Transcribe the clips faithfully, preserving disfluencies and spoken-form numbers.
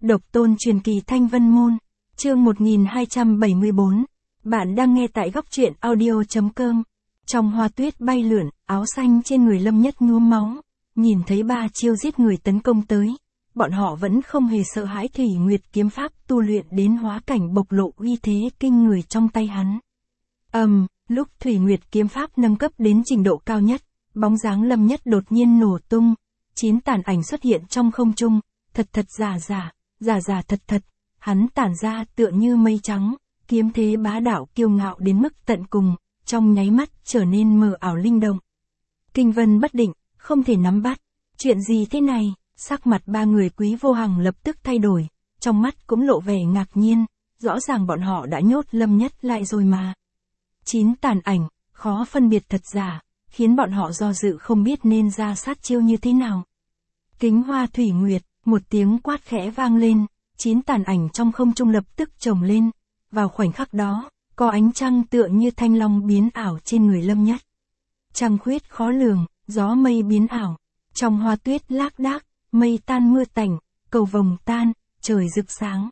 Độc tôn truyền kỳ Thanh Vân Môn, chương một nghìn hai trăm bảy mươi bốn. Bạn đang nghe tại góc truyện audio.com. Trong hoa tuyết bay lượn, áo xanh trên người Lâm Nhất nhuốm máu, nhìn thấy ba chiêu giết người tấn công tới, bọn họ vẫn không hề sợ hãi. Thủy Nguyệt kiếm pháp tu luyện đến hóa cảnh bộc lộ uy thế kinh người trong tay hắn. Ầm, um, lúc Thủy Nguyệt kiếm pháp nâng cấp đến trình độ cao nhất, bóng dáng Lâm Nhất đột nhiên nổ tung, chín tàn ảnh xuất hiện trong không trung, thật thật giả giả, giả giả thật thật, hắn tản ra tựa như mây trắng, kiếm thế bá đạo kiêu ngạo đến mức tận cùng, trong nháy mắt trở nên mờ ảo linh động. Kinh vân bất định, không thể nắm bắt, chuyện gì thế này? Sắc mặt ba người Quý Vô Hằng lập tức thay đổi, trong mắt cũng lộ vẻ ngạc nhiên, rõ ràng bọn họ đã nhốt Lâm Nhất lại rồi mà. Chín tàn ảnh, khó phân biệt thật giả, khiến bọn họ do dự không biết nên ra sát chiêu như thế nào. Kính Hoa Thủy Nguyệt, một tiếng quát khẽ vang lên, chín tàn ảnh trong không trung lập tức chồng lên, vào khoảnh khắc đó, có ánh trăng tựa như thanh long biến ảo trên người Lâm Nhất. Trăng khuyết khó lường, gió mây biến ảo, trong hoa tuyết lác đác, mây tan mưa tạnh, cầu vồng tan, trời rực sáng.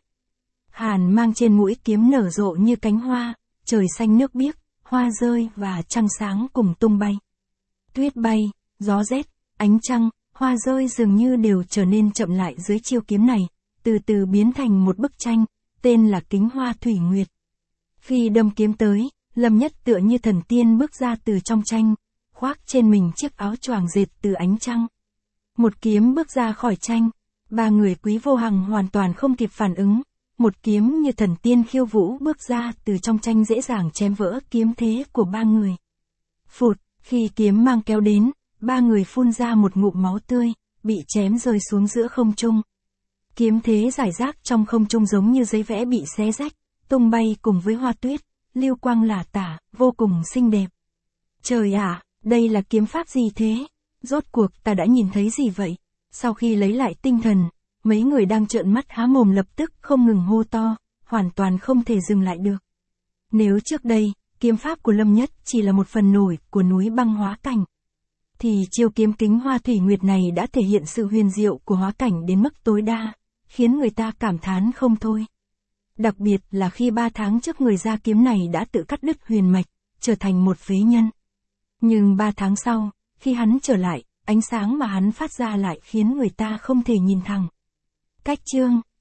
Hàn mang trên mũi kiếm nở rộ như cánh hoa, trời xanh nước biếc, hoa rơi và trăng sáng cùng tung bay. Tuyết bay, gió rét, ánh trăng, hoa rơi dường như đều trở nên chậm lại dưới chiêu kiếm này, từ từ biến thành một bức tranh, tên là Kính Hoa Thủy Nguyệt. Khi đâm kiếm tới, Lâm Nhất tựa như thần tiên bước ra từ trong tranh, khoác trên mình chiếc áo choàng dệt từ ánh trăng. Một kiếm bước ra khỏi tranh, ba người Quý Vô Hằng hoàn toàn không kịp phản ứng, một kiếm như thần tiên khiêu vũ bước ra từ trong tranh dễ dàng chém vỡ kiếm thế của ba người. Phụt, khi kiếm mang kéo đến, ba người phun ra một ngụm máu tươi, bị chém rơi xuống giữa không trung. Kiếm thế rải rác trong không trung giống như giấy vẽ bị xé rách, tung bay cùng với hoa tuyết, lưu quang lả tả, vô cùng xinh đẹp. Trời ạ, à, đây là kiếm pháp gì thế? Rốt cuộc ta đã nhìn thấy gì vậy? Sau khi lấy lại tinh thần, mấy người đang trợn mắt há mồm lập tức không ngừng hô to, hoàn toàn không thể dừng lại được. Nếu trước đây, kiếm pháp của Lâm Nhất chỉ là một phần nổi của núi băng hóa cảnh, thì chiêu kiếm Kính Hoa Thủy Nguyệt này đã thể hiện sự huyền diệu của hóa cảnh đến mức tối đa, khiến người ta cảm thán không thôi. Đặc biệt là khi ba tháng trước người ra kiếm này đã tự cắt đứt huyền mạch, trở thành một phế nhân. Nhưng ba tháng sau, khi hắn trở lại, ánh sáng mà hắn phát ra lại khiến người ta không thể nhìn thẳng. Cách chương